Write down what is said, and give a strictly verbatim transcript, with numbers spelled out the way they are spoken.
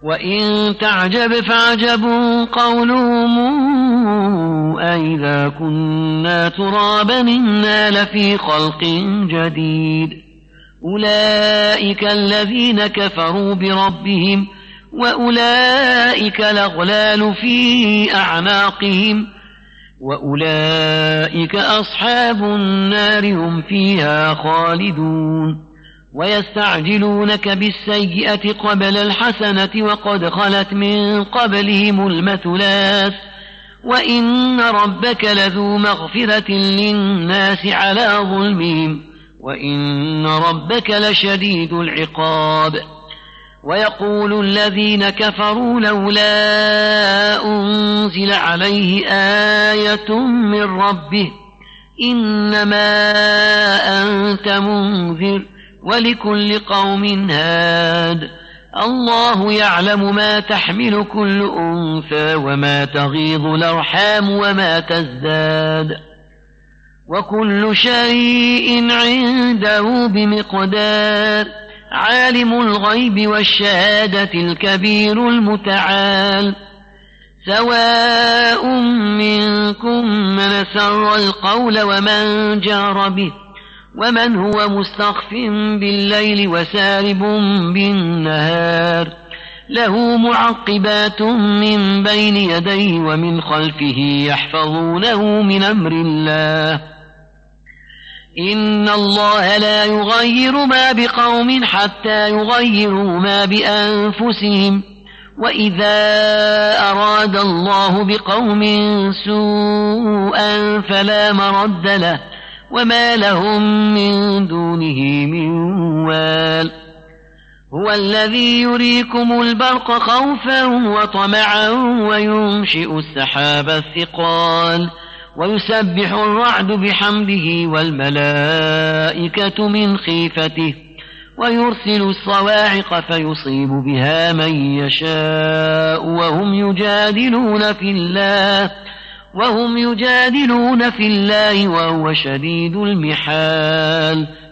وإن تعجب فعجب قولهم أئذا كنا ترابا إنا لفي خلق جديد أولئك الذين كفروا بربهم وأولئك الأغلال في أعناقهم وأولئك أصحاب النار هم فيها خالدون ويستعجلونك بالسيئة قبل الحسنة وقد خلت من قبلهم المثلات وإن ربك لذو مغفرة للناس على ظلمهم وإن ربك لشديد العقاب ويقول الذين كفروا لولا أنزل عليه آية من ربه إنما أنت منذر ولكل قوم هاد الله يعلم ما تحمل كل أنثى وما تغيض الأرحام وما تزداد وكل شيء عنده بمقدار عالم الغيب والشهادة الكبير المتعال سواء منكم من سر القول ومن جار به ومن هو مستخف بالليل وسارب بالنهار له معقبات من بين يديه ومن خلفه يحفظونه من أمر الله إن الله لا يغير ما بقوم حتى يغيروا ما بأنفسهم وإذا أراد الله بقوم سوءا فلا مرد له وما لهم من دونه من وال هو الذي يريكم البرق خوفا وطمعا وينشئ السحاب الثقال ويسبح الرعد بحمده والملائكة من خيفته ويرسل الصواعق فيصيب بها من يشاء وهم يجادلون في الله وهم يجادلون في الله وهو شديد المحال